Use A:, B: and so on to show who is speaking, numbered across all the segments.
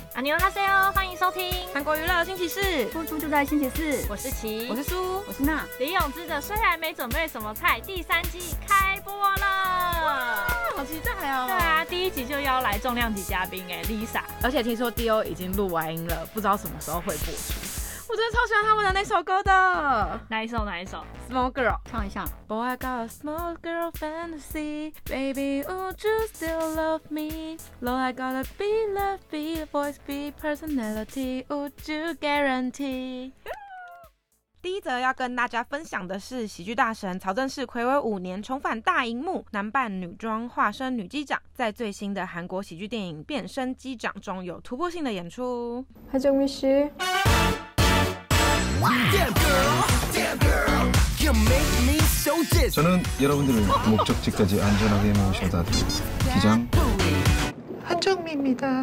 A: 안녕하세요，欢迎收听
B: 韩国娱乐星期四，
C: 播出就在星期四。
A: 我是琪，
B: 我是苏，
C: 我是娜。
A: 李永芝的虽然没准备什么菜第3季开播了，
B: 好期待哦！
A: 对啊，第1集就邀来重量级嘉宾Lisa，
B: 而且听说 D.O 已经录完音了，不知道什么时候会播出。我真的超喜欢他们的那首歌的，
A: 哪一首
B: ？Small Girl，
C: 唱一下。
B: Boy, I got a small girl fantasy, baby, would you still love me? Lord, I gotta be love, be a voice, be personality, would you guarantee? 第一则要跟大家分享的是喜剧大神曹正奭睽违5年重返大荧幕，男扮女装化身女机长，在最新的韩国喜剧电影《变身机长》中有突破性的演出。
D: 하정미 씨.
E: Damn girl, damn girl, you make me so dizzy.
F: 저는 여러분들을 목적지까지 안전하게 모셔다 드립니다. 기장 한정미입니다.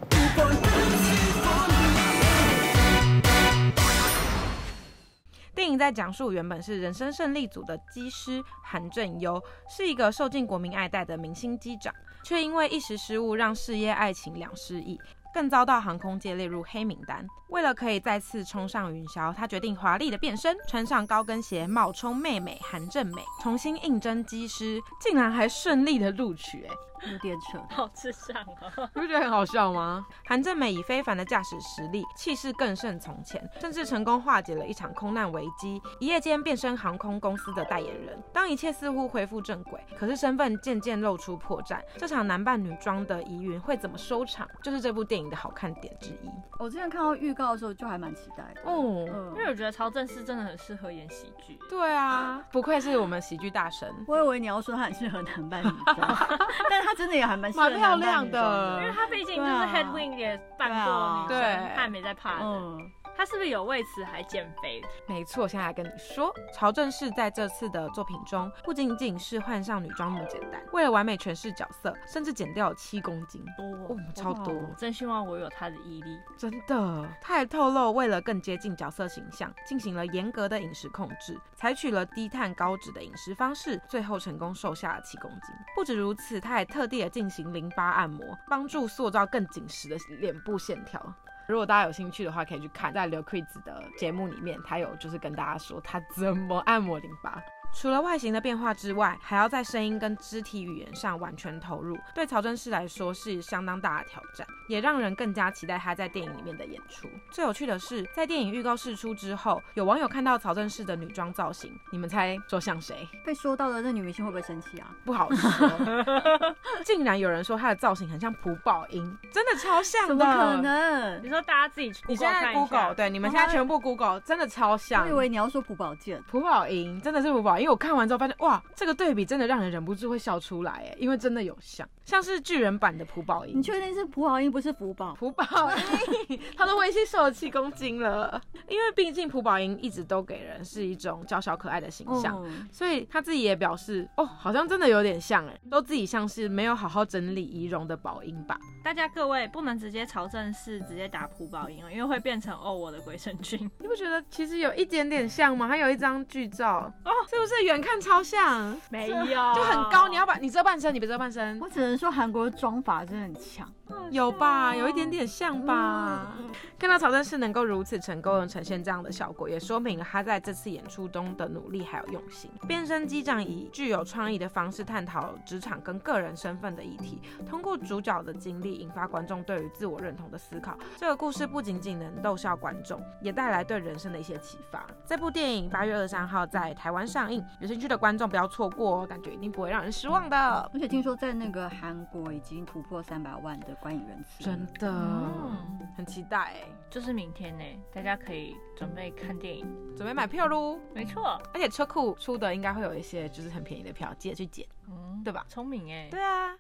B: 电影在讲述原本是人生胜利组的机师韩正优，是一个受尽国民爱戴的明星机长，却因为一时失误让事业爱情两失意，更遭到航空界列入黑名单。为了可以再次冲上云霄，他决定华丽的变身，穿上高跟鞋冒充妹妹韩正美，重新应征机师，竟然还顺利的录取。
C: 有点扯，
A: 好智障哦！
B: 你不觉得很好笑吗？韩正美以非凡的驾驶实力，气势更胜从前，甚至成功化解了一场空难危机，一夜间变身航空公司的代言人。当一切似乎恢复正轨，可是身份渐渐露出破绽，这场男扮女装的疑云会怎么收场，就是这部电影的好看点之一。
C: 我之前看到预告的时候就还蛮期待的
B: 哦，
A: 因为我觉得曹正奭真的很适合演喜剧。
B: 对啊，不愧是我们喜剧大神。
C: 我以为你要说他很适合男扮女装，但他真的也还蛮适合
B: 蛮漂亮的，
A: 因为他毕竟就是 Headwing 也扮过女生，他也没在怕的。他是不是有为此还减肥？
B: 没错，现在来跟你说，曹正奭在这次的作品中，不仅仅是换上女装那么简单，为了完美诠释角色，甚至减掉了7公斤，超多！
A: 真希望我有他的毅力。
B: 真的，他还透露，为了更接近角色形象，进行了严格的饮食控制，采取了低碳高脂的饮食方式，最后成功瘦下了7公斤。不止如此，他还特地的进行淋巴按摩，帮助塑造更紧实的脸部线条。如果大家有兴趣的话，可以去看，在刘 Quiz 的节目里面，他有就是跟大家说他怎么按摩淋巴。除了外形的变化之外，还要在声音跟肢体语言上完全投入，对曹正奭来说是相当大的挑战，也让人更加期待他在电影里面的演出。最有趣的是，在电影预告释出之后，有网友看到曹正奭的女装造型，你们猜说像谁？
C: 被说到的那女明星会不会生气啊？
B: 不好说。竟然有人说她的造型很像朴宝英，真的超像的。
C: 怎么可能？
A: 你说大家自己 Google
B: 你现在 Google， 对，你们现在全部 Google， 真的超像。
C: 我以为你要说朴宝剑。
B: 朴宝英真的是朴宝英，因为我看完之后发现，哇，这个对比真的让人忍不住会笑出来耶，因为真的有像是巨人版的朴宝英。
C: 你确定是朴宝英不是福宝？
B: 朴宝英，他都已经瘦了7公斤了。因为毕竟朴宝英一直都给人是一种娇小可爱的形象，所以他自己也表示，好像真的有点像哎，都自己像是没有好好整理仪容的宝英吧。
A: 大家各位不能直接曹正奭直接打朴宝英，因为会变成我的鬼神君。
B: 你不觉得其实有一点点像吗？他有一张剧照是不是远看超像？
A: 没有，
B: 就很高。你遮半身，你别遮半身。
C: 我只能说韩国的妆法真的很强。
B: 有吧，有一点点像吧。看到曹正奭能够如此成功的呈现这样的效果，也说明了他在这次演出中的努力还有用心。变身机长以具有创意的方式探讨职场跟个人身份的议题，通过主角的经历引发观众对于自我认同的思考。这个故事不仅仅能逗笑观众，也带来对人生的一些启发。这部电影8月23号在台湾上映，有兴趣的观众不要错过感觉一定不会让人失望的。
C: 而且听说在那个韩国已经突破300万的观影人次，
B: 真的，很期待
A: 就是明天大家可以准备看电影，
B: 准备买票咯。
A: 没错，
B: 而且车库出的应该会有一些就是很便宜的票，记得去捡，对吧？
A: 聪明
B: 对啊。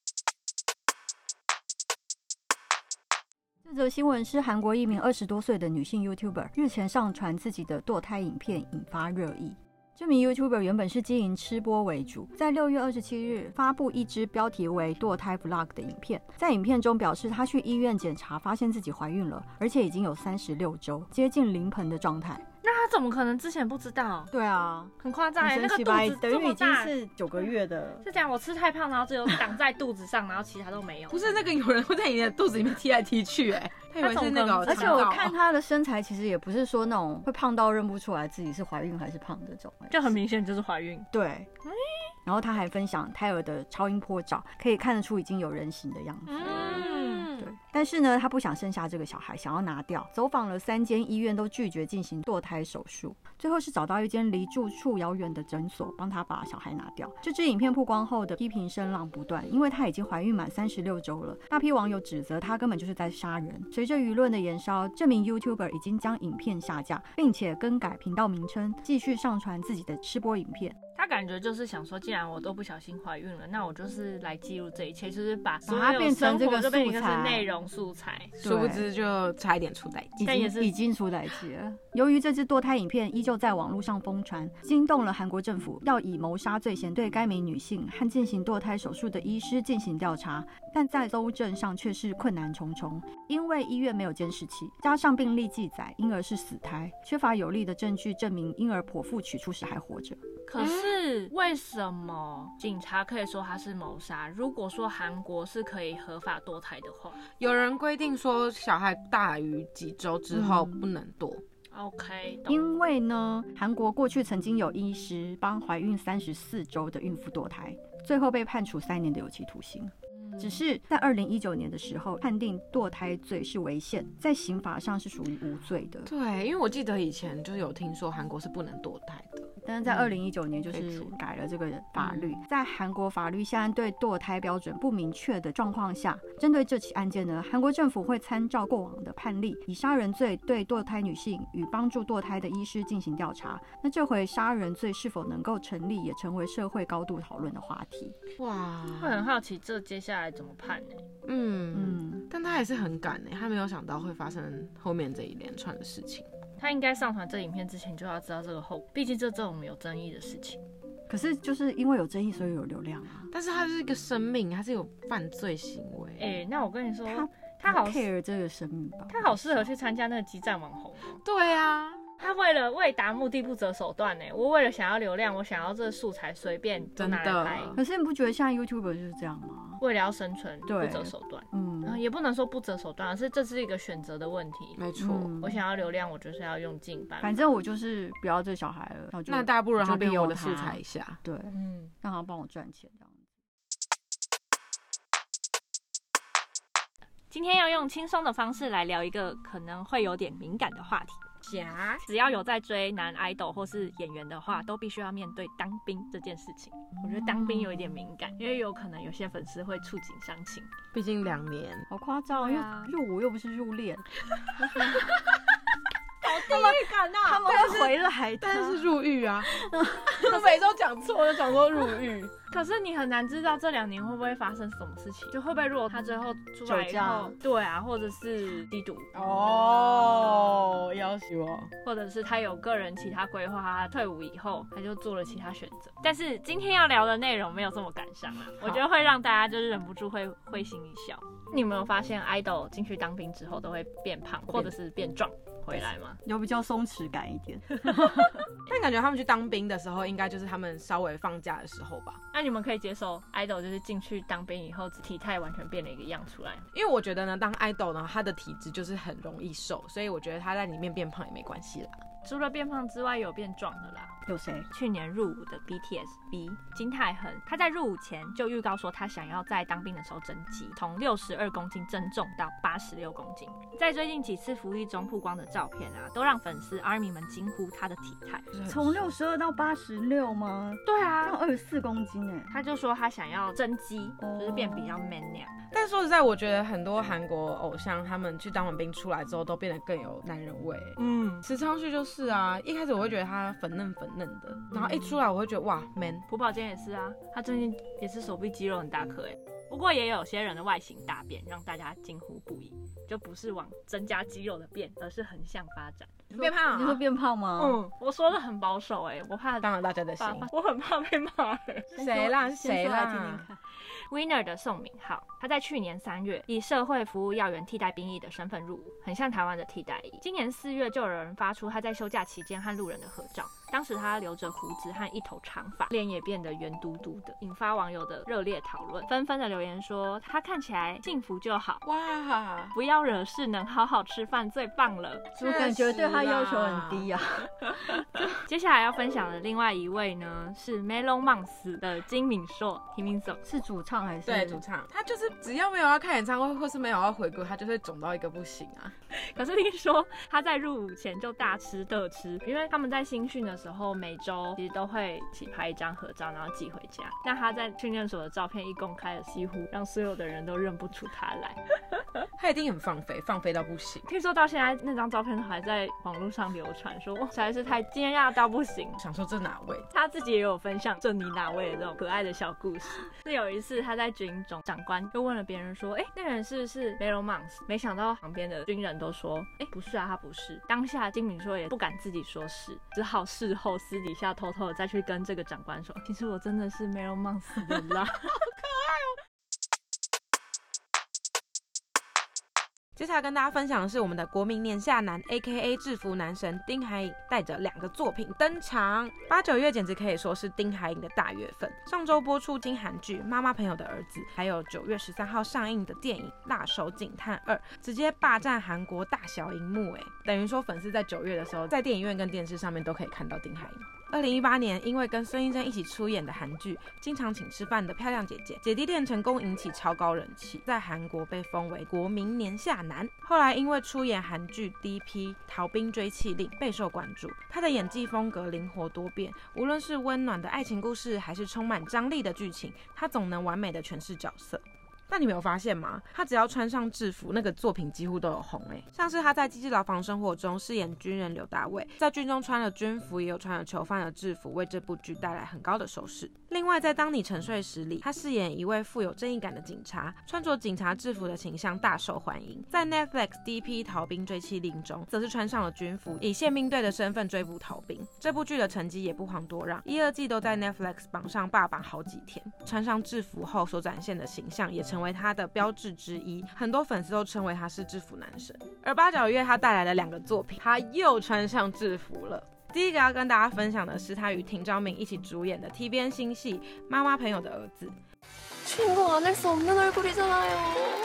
C: 这则新闻是韩国一名20多岁的女性 YouTuber 日前上传自己的堕胎影片，引发热议。这名 YouTuber 原本是经营吃播为主，在6月27日发布一支标题为堕胎 vlog 的影片，在影片中表示她去医院检查，发现自己怀孕了，而且已经有36周，接近临盆的状态。
B: 那她
A: 他怎么可能之前不知道？
C: 对啊，
A: 很夸张那个肚子
C: 等于已经是9个月的。
A: 是这样，我吃太胖，然后只有挡在肚子上，然后其他都没有。
B: 不是那个有人会在你的肚子里面踢来踢去，他以为是那个。
C: 而且我看他的身材其实也不是说那种会胖到认不出来自己是怀孕还是胖这种，
A: 就很明显就是怀孕。
C: 对。然后他还分享胎儿的超音波照，可以看得出已经有人形的样子。对。但是呢，他不想生下这个小孩，想要拿掉。走访了3间医院，都拒绝进行堕胎手术。最后是找到一间离住处遥远的诊所，帮他把小孩拿掉。这支影片曝光后的批评声浪不断，因为他已经怀孕满36周了。大批网友指责他根本就是在杀人。随着舆论的延烧，这名 YouTuber 已经将影片下架，并且更改频道名称，继续上传自己的吃播影片。
A: 他感觉就是想说，既然我都不小心怀孕了，那我就是来记录这一切，就是把
C: 它变成这个素材
A: 内容素材。
B: 殊不知就差一点出代际，
C: 但也是已经出代际了。由于这支堕胎影片依旧在网络上疯传，惊动了韩国政府，要以谋杀罪嫌对该名女性和进行堕胎手术的医师进行调查，但在搜证上却是困难重重，因为医院没有监视器，加上病历记载婴儿是死胎，缺乏有力的证据证明婴儿剖腹取出时还活着。
A: 可是为什么警察可以说他是谋杀？如果说韩国是可以合法堕胎的话，
B: 有人规定说小孩大于几周之后不能堕。
A: OK，
C: 因为呢，韩国过去曾经有医师帮怀孕34周的孕妇堕胎，最后被判处3年的有期徒刑。只是在2019年的时候，判定堕胎罪是违宪，在刑法上是属于无罪的。
B: 对，因为我记得以前就有听说韩国是不能堕胎的，
C: 但是在2019年就是改了这个法律。在韩国法律现在对堕胎标准不明确的状况下，针对这起案件呢，韩国政府会参照过往的判例，以杀人罪对堕胎女性与帮助堕胎的医师进行调查。那这回杀人罪是否能够成立，也成为社会高度讨论的话题。
B: 哇，
A: 会很好奇这接下来怎么判呢？
B: 但他还是很赶呢，他没有想到会发生后面这一连串的事情。
A: 他应该上传这影片之前就要知道这个后果，毕竟这种有争议的事情。
C: 可是就是因为有争议，所以有流量啊。
B: 但是他是一个生命，他是有犯罪行为。
A: 那我跟你说，
C: 他好 care 这个生命吧？
A: 他好适合去参加那个激战网红哦。
B: 对啊。
A: 他为达目的不择手段呢。我为了想要流量，我想要这个素材随便就拿来拍。
C: 可是你不觉得现在 YouTuber 就是这样吗？
A: 为了要生存，不择手段。也不能说不择手段，而是这是一个选择的问题。
B: 没错，
A: 我想要流量，我就是要用尽办法。
C: 反正我就是不要这小孩了，
B: 那大不如让他变我的素材一下。
C: 对，让他帮我赚钱这样子。
A: 今天要用轻松的方式来聊一个可能会有点敏感的话题。只要有在追男 idol 或是演员的话，都必须要面对当兵这件事情。我觉得当兵有一点敏感，因为有可能有些粉丝会触景伤情。
B: 毕竟2年，
C: 好夸张，因为入伍又不是入殓。
A: 好地狱感啊！
C: 他们会回来的，
B: 但是入狱啊！我每周讲错，就讲说入狱。
A: 可是你很难知道这2年会不会发生什么事情，就会不会如果他最后出来以后，对啊，或者是吸毒
B: 要死我，
A: 或者是他有个人其他规划，他退伍以后他就做了其他选择。但是今天要聊的内容没有这么感伤啊，我觉得会让大家就是忍不住会会心一笑。你有没有发现 idol 进去当兵之后都会变胖，或者是变壮？回来吗？
C: 有比较松弛感一点。
B: 但感觉他们去当兵的时候，应该就是他们稍微放假的时候吧。
A: 那你们可以接受 idol 就是进去当兵以后体态完全变了一个样出来？
B: 因为我觉得呢，当 idol 呢，他的体质就是很容易瘦，所以我觉得他在里面变胖也没关系啦。
A: 除了变胖之外，有变壮的啦。
C: 有谁？
A: 去年入伍的 BTS 金泰亨，他在入伍前就预告说他想要在当兵的时候增肌，从62公斤增重到86公斤。在最近几次服役中曝光的照片啊，都让粉丝 ARMY 们惊呼他的体态。
C: 从62到86吗？
A: 对啊，
C: 到24公斤哎。
A: 他就说他想要增肌，就是变比较 man 那样。
B: 但说实在，我觉得很多韩国偶像他们去当完兵出来之后，都变得更有男人味。池昌旭就是啊，一开始我会觉得他粉嫩的，然后一出来我会觉得哇 man。
A: 朴宝剑也是啊，他最近也是手臂肌肉很大颗哎。 不过也有些人的外形大变，让大家惊呼不已，就不是往增加肌肉的变，而是横向发展。
B: 变胖啊？
C: 你说变胖吗？
A: 我说的很保守我怕
B: 当了大家的心。
A: 我很怕被骂
B: 谁啦？谁啦？
C: 听听看。
A: Winner 的宋敏浩，他在去年3月以社会服务要员替代兵役的身份入伍，很像台湾的替代役。今年4月就有人发出他在休假期间和路人的合照，当时他留着胡子和一头长发，脸也变得圆嘟嘟的，引发网友的热烈讨论，纷纷的留言说他看起来幸福就好，
B: 哇，
A: 不要惹事，能好好吃饭最棒了。
C: 我感觉对他要求很低啊。
A: 接下来要分享的另外一位呢，是 Melon Monks 的金敏硕 Himinso，
C: 是主唱还是？
B: 对，主唱。他就是只要没有要开演唱会，或是没有要回国，他就会肿到一个不行啊。
A: 可是听说他在入伍前就大吃特吃，因为他们在新训的时候每周其实都会一起拍一张合照，然后寄回家。但他在训练所的照片一公开了，几乎让所有的人都认不出他来。
B: 他一定很放飞到不行。
A: 听说到现在那张照片都还在网络上流传，说实在是太惊讶到不行。
B: 想说这哪位？
A: 他自己也有分享这你哪位的这种可爱的小故事。是有一次他在军中，长官就问了别人说，那人是不是 Melon Monks？ 没想到旁边的军人都说，不是啊，他不是。当下金敏硕也不敢自己说是，只好事后私底下偷偷的再去跟这个长官说，其实我真的是 Melon Monks 的啦。好可爱哦。
B: 接下来跟大家分享的是我们的国民年下男 AKA 制服男神丁海寅带着2个作品登场。8、9月简直可以说是丁海寅的大月份。上周播出新韩剧《妈妈朋友的儿子》，还有9月13号上映的电影《辣手警探2》，直接霸占韩国大小荧幕等于说粉丝在9月的时候，在电影院跟电视上面都可以看到丁海寅。2018年，因为跟孙艺珍一起出演的韩剧《经常请吃饭的漂亮姐姐》，姐弟恋成功引起超高人气，在韩国被封为国民年下男。后来因为出演韩剧《DP 逃兵追缉令》备受关注，他的演技风格灵活多变，无论是温暖的爱情故事，还是充满张力的剧情，他总能完美的诠释角色。但你没有发现吗？他只要穿上制服，那个作品几乎都有红像是他在《机智牢房生活》中饰演军人刘大卫，在军中穿了军服，也有穿了囚犯的制服，为这部剧带来很高的收视。另外，在《当你沉睡时》里，他饰演一位富有正义感的警察，穿着警察制服的形象大受欢迎。在 Netflix DP 逃兵追缉令中，则是穿上了军服，以宪兵队的身份追捕逃兵。这部剧的成绩也不遑多让，1、2季都在 Netflix 榜上霸榜好几天。穿上制服后所展现的形象，也成为他的标志之一，很多粉丝都称为他是制服男神。而8、9月他带来的2个作品，他又穿上制服了。第一个要跟大家分享的是他与廷昭明一起主演的 TVN 新戏《妈妈朋友的儿子》。
D: 주인공 안 할 수 없는 얼굴이잖아요.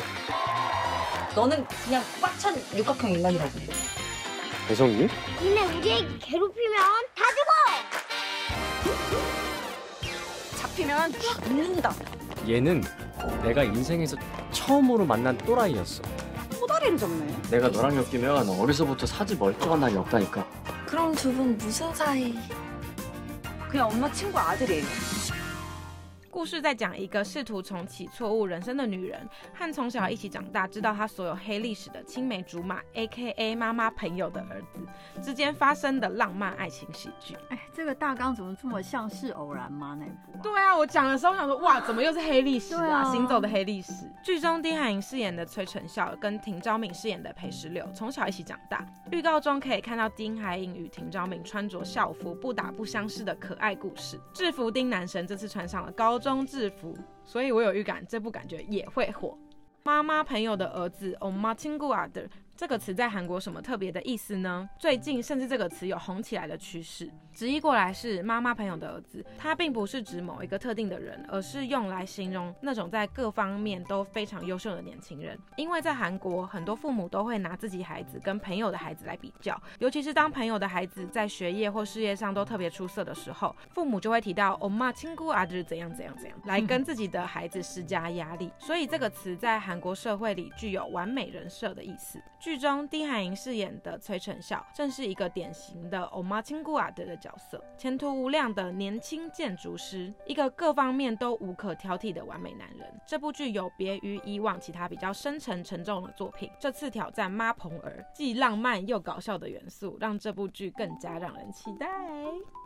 G: 너는 그냥 꽉 찬 육각형 인간이라고.
H: 배성이?
I: 니네 우리 괴롭히면 다 죽어!
G: 잡히면 죽는다.
H: 얘는 내가 인생에서 처음으로 만난 또라이였어.
G: 꼬다리를 접네.
H: 내가 너랑 엮이면 어려서부터 사지 멀쩡한 날이 없다니까.
D: 그럼 두 분 무슨 사이?
G: 그냥 엄마 친구 아들이에요.
B: 故事在讲一个试图重启错误人生的女人和从小一起长大，知道她所有黑历史的青梅竹马 AKA 妈妈朋友的儿子之间发生的浪漫爱情喜剧。
C: 这个大纲怎么这么像是偶然吗？那一部
B: 对啊，我讲的时候想说，哇，怎么又是黑历史啊？
C: 对啊
B: 行走的黑历史。剧中丁海寅饰演的崔成孝跟廷昭明饰演的裴石榴从小一起长大。预告中可以看到丁海寅与廷昭明穿着校服不打不相识的可爱故事。制服丁男神这次穿上了高中制服，所以我有预感这部感觉也会火。妈妈朋友的儿子 엄마 친구 아들 这个词在韩国什么特别的意思呢？最近甚至这个词有红起来的趋势，直译过来是妈妈朋友的儿子。它并不是指某一个特定的人，而是用来形容那种在各方面都非常优秀的年轻人。因为在韩国，很多父母都会拿自己孩子跟朋友的孩子来比较，尤其是当朋友的孩子在学业或事业上都特别出色的时候，父母就会提到엄마 친구 아들怎样怎样怎样，来跟自己的孩子施加压力。所以这个词在韩国社会里具有完美人设的意思。剧中丁海寅饰演的崔成孝正是一个典型的엄마 친구 아들的角色，前途无量的年轻建筑师，一个各方面都无可挑剔的完美男人。这部剧有别于以往其他比较深沉沉重的作品，这次挑战妈朋儿，既浪漫又搞笑的元素，让这部剧更加让人期待。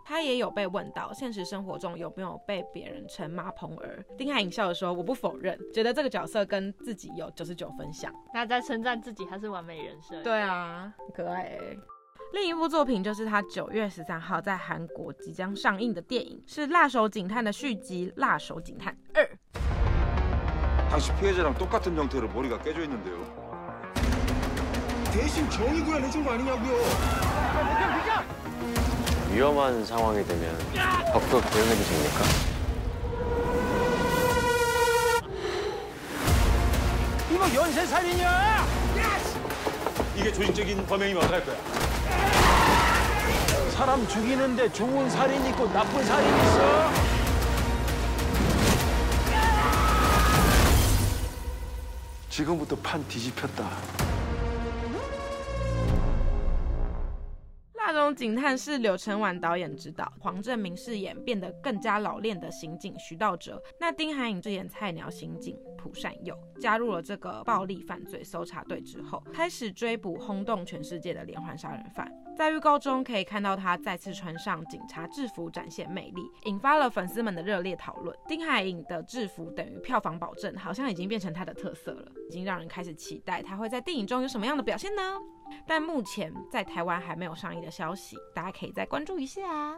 B: 他也有被问到现实生活中有没有被别人称妈蓬儿，丁海寅笑着说：“我不否认，觉得这个角色跟自己有99分像。”
A: 他在称赞自己，他是完美人设。
B: 对啊，很可愛欸。另一部作品就是他9月13号在韩国即将上映的电影，是《辣手警探》的续集《辣手警探2》。
F: 당시 피해자랑 똑같은 형태로 머리가 깨져 있는데요.
E: 대신 정의 구현해준 거 아니냐고요.
H: 위험한 상황이 되면 적극 대응해 주십니까?
E: 이거 연쇄살인이야! 이게 조직적인 범행이면 어떡할 거야? 사람 죽이는데 좋은 살인 있고 나쁜 살인 있어? 지금부터 판 뒤집혔다.
B: 辣手警探是柳承晚导演执导，黄正明饰演变得更加老练的刑警徐道哲，那丁海寅饰演菜鸟刑警朴善佑。加入了这个暴力犯罪搜查队之后，开始追捕轰动全世界的连环杀人犯。在预告中可以看到他再次穿上警察制服，展现魅力，引发了粉丝们的热烈讨论。丁海寅的制服等于票房保证，好像已经变成他的特色了，已经让人开始期待他会在电影中有什么样的表现呢？但目前在台湾还没有上映的消息，大家可以再关注一下。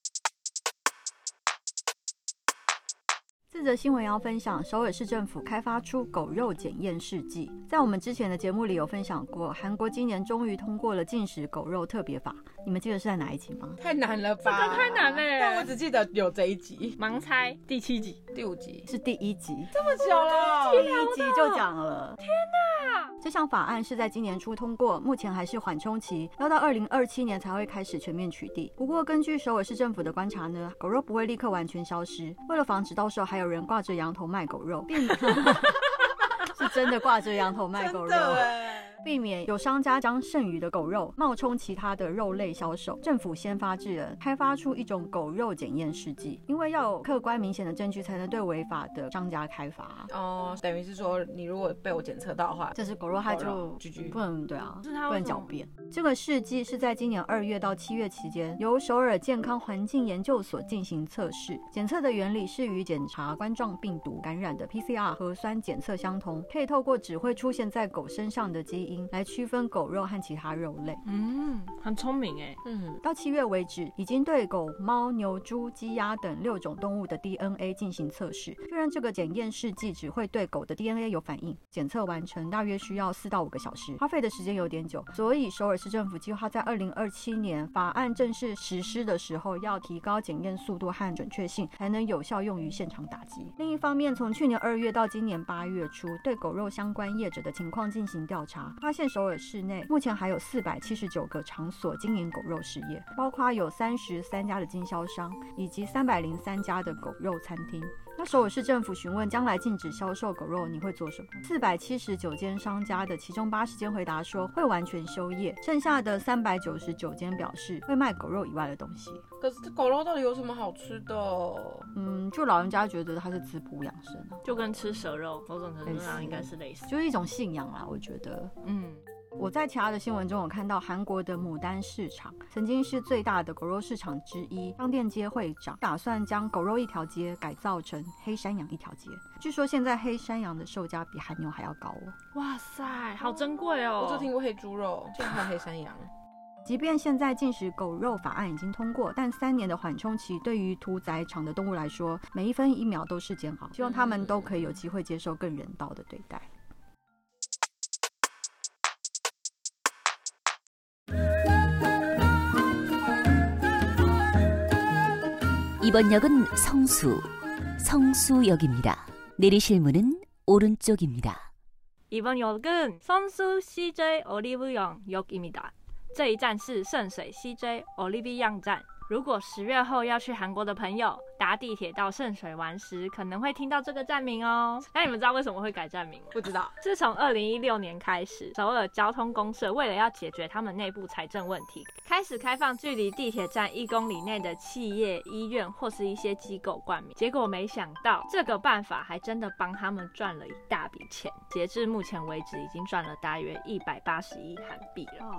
C: 这则新闻要分享，首尔市政府开发出狗肉检验试剂。在我们之前的节目里有分享过，韩国今年终于通过了禁食狗肉特别法，你们记得是在哪一集吗？
B: 太难了吧，
A: 这个太难了耶，
B: 但我只记得有这一集，
A: 盲猜第7集、
B: 第5集
C: 是第1集，
B: 这么久了，
C: 第1集就讲了。
A: 天哪！
C: 这项法案是在今年初通过，目前还是缓冲期，要到2027年才会开始全面取缔。不过根据首尔市政府的观察呢，狗肉不会立刻完全消失，为了防止到时候还有人挂着羊头卖狗肉，是真的挂着羊头卖狗肉，避免有商家将剩余的狗肉冒充其他的肉类销售，政府先发制人，开发出一种狗肉检验试剂，因为要有客观明显的证据才能对违法的商家开罚。
B: 哦，等于是说你如果被我检测到的话，
C: 这是狗肉，它就不能对啊，不能狡辩。这个试剂是在今年2月到7月期间，由首尔健康环境研究所进行测试，检测的原理是与检查冠状病毒感染的 PCR 核酸检测相同，可以透过只会出现在狗身上的基因来区分狗肉和其他肉类。
A: 很聪明耶。
C: 到7月为止，已经对狗、猫、牛、猪、鸡、鸭等6种动物的 DNA 进行测试，确认这个检验试剂只会对狗的 DNA 有反应。检测完成大约需要4到5个小时，花费的时间有点久，所以首尔市政府计划在2027年法案正式实施的时候，要提高检验速度和准确性，才能有效用于现场打击。另一方面，从去年2月到今年8月初，对狗肉相关业者的情况进行调查，发现首尔市内目前还有479个场所经营狗肉事业，包括有33家的经销商以及303家的狗肉餐厅。那首尔市政府询问将来禁止销售狗肉你会做什么？479间商家的其中80间回答说会完全休业，剩下的399间表示会卖狗肉以外的东西。
B: 可是狗肉到底有什么好吃的？
C: 就老人家觉得它是滋补养生啊，
A: 就跟吃蛇肉某种程度上应该是类似，
C: 就是一种信仰啦，我觉得。我在其他的新闻中有看到韩国的牡丹市场曾经是最大的狗肉市场之一，商店街会长打算将狗肉一条街改造成黑山羊一条街，据说现在黑山羊的售价比韩牛还要高哦。
A: 哇塞，好珍贵哦！
B: 我只听过黑猪肉，就还有黑山羊。
C: 即便现在禁食狗肉法案已经通过，但3年的缓冲期对于屠宰场的动物来说，每1分1秒都是煎熬，希望他们都可以有机会接受更人道的对待。
J: 이번 역은 성수역입니다. 내리실 문은 오른쪽입니다.
A: 이번 역은 선수 CJ 올리브영 역입니다. 这一站是圣水 CJ 올리브영站。如果10月后要去韩国的朋友搭地铁到圣水玩时，可能会听到这个站名哦。那你们知道为什么会改站名吗？
B: 不知道。
A: 自从2016年开始，首尔交通公社为了要解决他们内部财政问题，开始开放距离地铁站1公里内的企业、医院或是一些机构冠名。结果没想到这个办法还真的帮他们赚了一大笔钱，截至目前为止已经赚了大约180亿韩币了。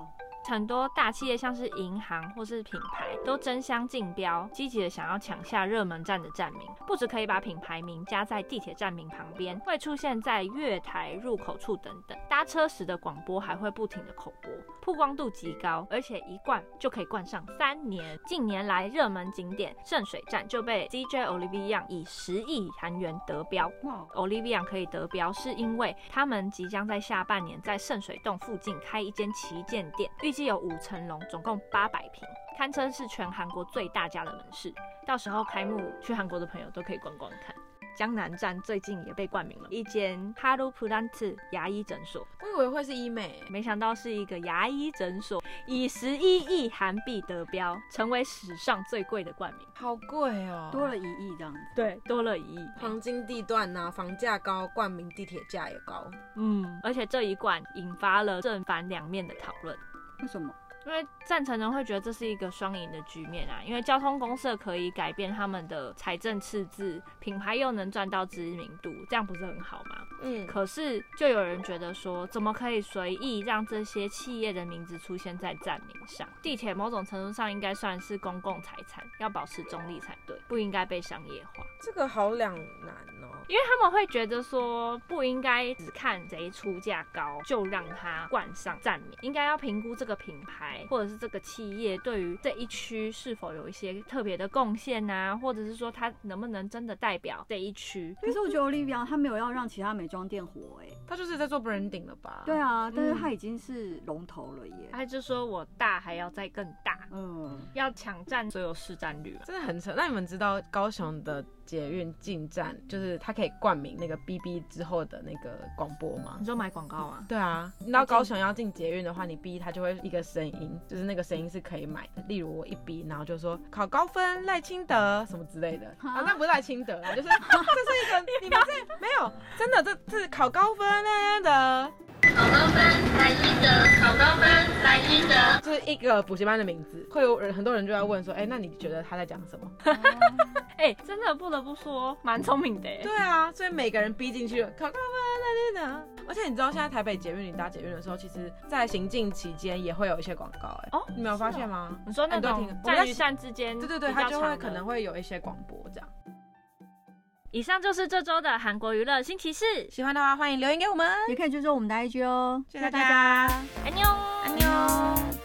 A: 很多大企业像是银行或是品牌都争相竞标，积极的想要抢下热门站的站名，不只可以把品牌名加在地铁站名旁边，会出现在月台入口处等等。搭车时的广播还会不停的口播，曝光度极高，而且一灌就可以灌上3年。近年来热门景点圣水站就被 DJ Olivia Young 以10亿韩元得标。Olivia Young 可以得标是因为他们即将在下半年在圣水洞附近开一间旗舰店，预计有5层楼，总共800平，堪称是全韩国最大家的门市。到时候开幕，去韩国的朋友都可以逛逛看。江南站最近也被冠名了一间 Haru Plant 牙医诊所，
B: 我以为会是医美，
A: 没想到是一个牙医诊所，以11亿韩币得标，成为史上最贵的冠名。
B: 好贵哦，
C: 多了1亿这样子。
A: 对，多了1亿。
B: 黄金地段啊，房价高，冠名地铁价也高。
A: 而且这一冠引发了正反两面的讨论。
C: 为什么？
A: 因为赞成人会觉得这是一个双赢的局面啊，因为交通公社可以改变他们的财政赤字，品牌又能赚到知名度，这样不是很好吗？可是就有人觉得说，怎么可以随意让这些企业的名字出现在站名上？地铁某种程度上应该算是公共财产，要保持中立才对，不应该被商业化。
B: 这个好两难哦，
A: 因为他们会觉得说，不应该只看谁出价高就让他冠上站名，应该要评估这个品牌或者是这个企业对于这一区是否有一些特别的贡献啊，或者是说他能不能真的代表这一区。
C: 可是我觉得 Olivia 他没有要让其他美妆店火
B: 他就是在做 branding 了吧？
C: 对啊，但是他已经是龙头了耶。
A: 他就说我大还要再更大，要抢占所有市占率，
B: 真的很扯。那你们知道高雄的捷运进站，就是它可以冠名那个 BB 之后的那个广播吗？
A: 你说买广告吗？
B: 对啊，你到高雄要进捷运的话，你 B 它就会一个声音，就是那个声音是可以买的。例如我一 B， 然后就说考高分赖清德什么之类的啊，那不是赖清德啦，就是这是一个你们这没有真的这是考高分的。
I: 考高分来清德，考高分来清德，
B: 就是一个补习班的名字，会有很多人就在问说，那你觉得他在讲什么？
A: 真的不得不说，蛮聪明的耶。
B: 对啊，所以每个人逼进去考高分的。而且你知道现在台北捷运你搭捷运的时候，其实在行进期间也会有一些广告你没有发现吗？
A: 你说那种站与站之间，
B: 对，它就会可能会有一些广播这样。
A: 以上就是这周的韩国娱乐新奇事，
B: 喜欢的话欢迎留言给我们，
C: 也可以追踪我们的IG哦。
B: 谢谢大家，
A: 安妞。